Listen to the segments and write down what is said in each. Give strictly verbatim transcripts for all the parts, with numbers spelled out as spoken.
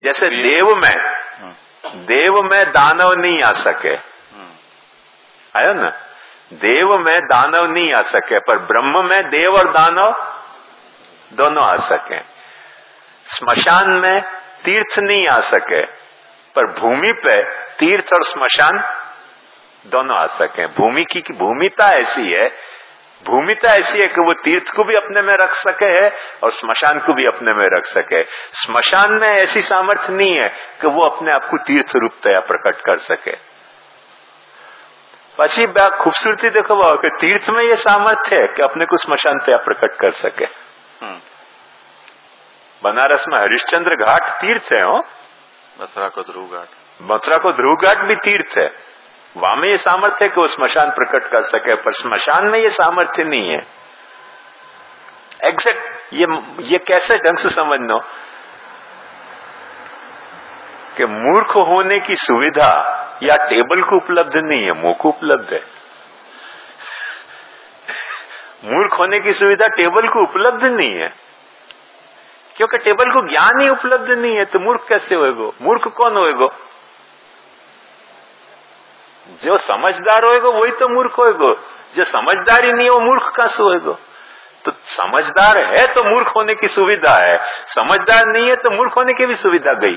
जैसे देव में देव में दानव नहीं आ सके, आयो ना, देव में दानव नहीं आ सके, पर ब्रह्म में देव और दानव दोनों आ सके। स्मशान में तीर्थ नहीं आ सके, पर भूमि पे तीर्थ और स्मशान दोनों आ सके। भूमि की भूमिता ऐसी है, भूमिता ऐसी है कि वो तीर्थ को भी अपने में रख सके है और स्मशान को भी अपने में रख सके। स्मशान में ऐसी सामर्थ्य नहीं है कि वो अपने आप को तीर्थ रूपतया प्रकट कर सके। पची खूबसूरती देखो वो कि तीर्थ में ये सामर्थ्य है कि अपने को स्मशान तया प्रकट कर सके। बनारस में हरिश्चंद्र घाट तीर्थ है, हो मथुरा को ध्रुव घाट, मथुरा को ध्रुव घाट भी तीर्थ है। वहां में ये सामर्थ्य है कि वो स्मशान प्रकट कर सके, पर स्मशान में ये सामर्थ्य नहीं है। एग्जैक्ट ये ये कैसे ढंग से समझना कि मूर्ख होने की सुविधा या टेबल को उपलब्ध नहीं है, मुंह को उपलब्ध है। मूर्ख होने की सुविधा टेबल को उपलब्ध नहीं है, क्योंकि टेबल को ज्ञान ही उपलब्ध नहीं है, तो मूर्ख कैसे होएगो? मूर्ख कौन होएगो? जो समझदार होएगो वही तो मूर्ख होएगो। जो समझदार ही नहीं है वो मूर्ख कहां से होएगो? तो समझदार है तो मूर्ख होने की सुविधा है, समझदार नहीं है तो मूर्ख होने की भी सुविधा गई।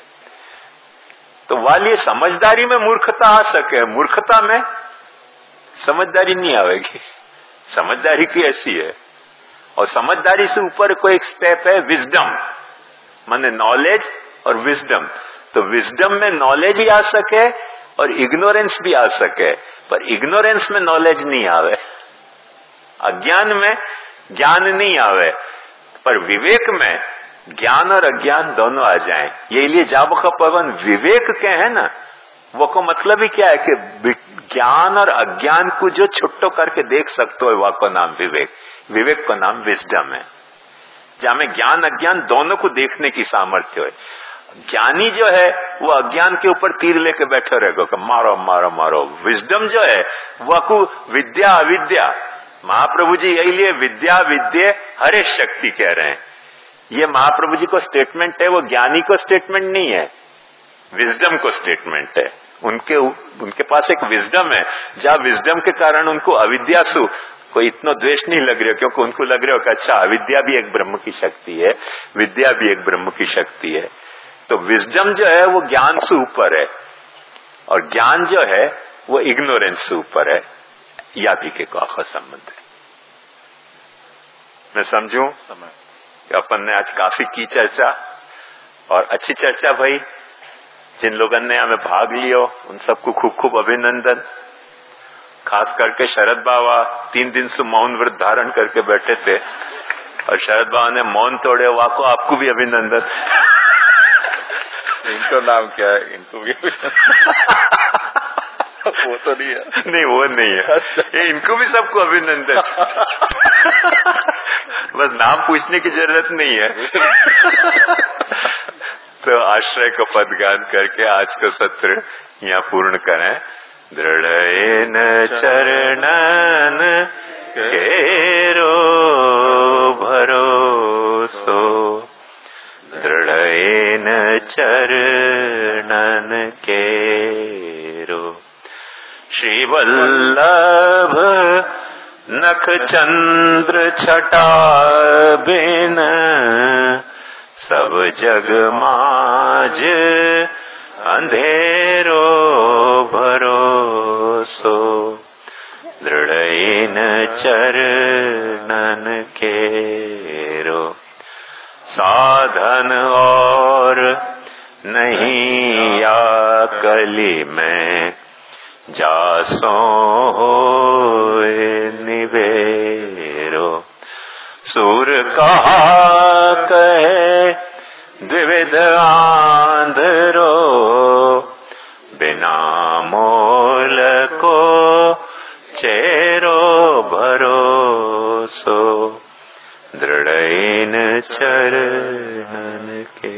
तो वाली समझदारी में मूर्खता आ सके, मूर्खता में समझदारी नहीं आवेगी। समझदारी की ऐसी है, और समझदारी से ऊपर कोई एक स्टेप है विजडम, माने नॉलेज और विजडम। तो विजडम में नॉलेज ही आ सके और इग्नोरेंस भी आ सके, पर इग्नोरेंस में नॉलेज नहीं आवे, अज्ञान में ज्ञान नहीं आवे, पर विवेक में ज्ञान और अज्ञान दोनों आ जाएं। ये लिए जाबो का पवन विवेक के है ना, वो को मतलब ही क्या है कि ज्ञान और अज्ञान को जो छुट्टो करके देख सकते हो, वह को नाम विवेक, विवेक को नाम विजडम है, जहां में ज्ञान अज्ञान दोनों को देखने की सामर्थ्य हो। ज्ञानी जो है वो अज्ञान के ऊपर तीर लेके बैठे रहेगा कि मारो मारो मारो। विजडम जो है वह को विद्या अविद्या, महाप्रभु जी यही लिए विद्या विद्ये हरे शक्ति कह रहे हैं। ये महाप्रभु जी को स्टेटमेंट है, वो ज्ञानी को स्टेटमेंट नहीं है, विजडम को स्टेटमेंट है। उनके उनके पास एक विजडम है, जहां विजडम के कारण उनको अविद्यासु कोई इतना द्वेष नहीं लग रहा, क्योंकि उनको लग रहा है कि अच्छा अविद्या भी एक ब्रह्म की शक्ति है, विद्या भी एक ब्रह्म की शक्ति है। तो विजडम जो है वो ज्ञान से ऊपर है, और ज्ञान जो है वो इग्नोरेंस से ऊपर है। या भी के को संबंध है। मैं समझूं कि अपन ने आज काफी की चर्चा, और अच्छी चर्चा भाई। जिन लोगों ने हमें भाग लियो उन सबको खूब खूब अभिनंदन। खास करके शरद बाबा तीन दिन से मौन व्रत धारण करके बैठे थे, और शरद बाबा ने मौन तोड़े, वाको आपको भी अभिनंदन। इनको नाम क्या है? इनको भी वो तो नहीं है, नहीं वो नहीं है। ये इनको भी सबको अभिनंदन। बस नाम पूछने की जरूरत नहीं है। तो आश्रय को पदगान करके आज का सत्र यहाँ पूर्ण करें। दृढ़ेन चरणन केरो भरोसो, दृढ़ेन चरणन केरो। श्री वल्लभ नख चंद्र छटा बिन, सब जग माज अंधेरो भरोसो, दृढ़ेन चरणन केरो। साधन और नहीं या कली में, जासो होए निवेरो। सूर कहा कहे द्विविध आंधरो, बिना मोल को चेरो भरोसो, दृढ़ेन चरणन के।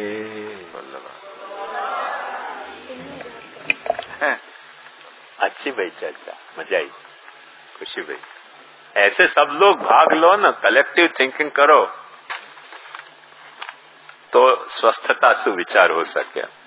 अच्छी भाई चर्चा, मजा आई, खुशी भाई। ऐसे सब लोग भाग लो ना, कलेक्टिव थिंकिंग करो तो स्वस्थता सुविचार हो सके।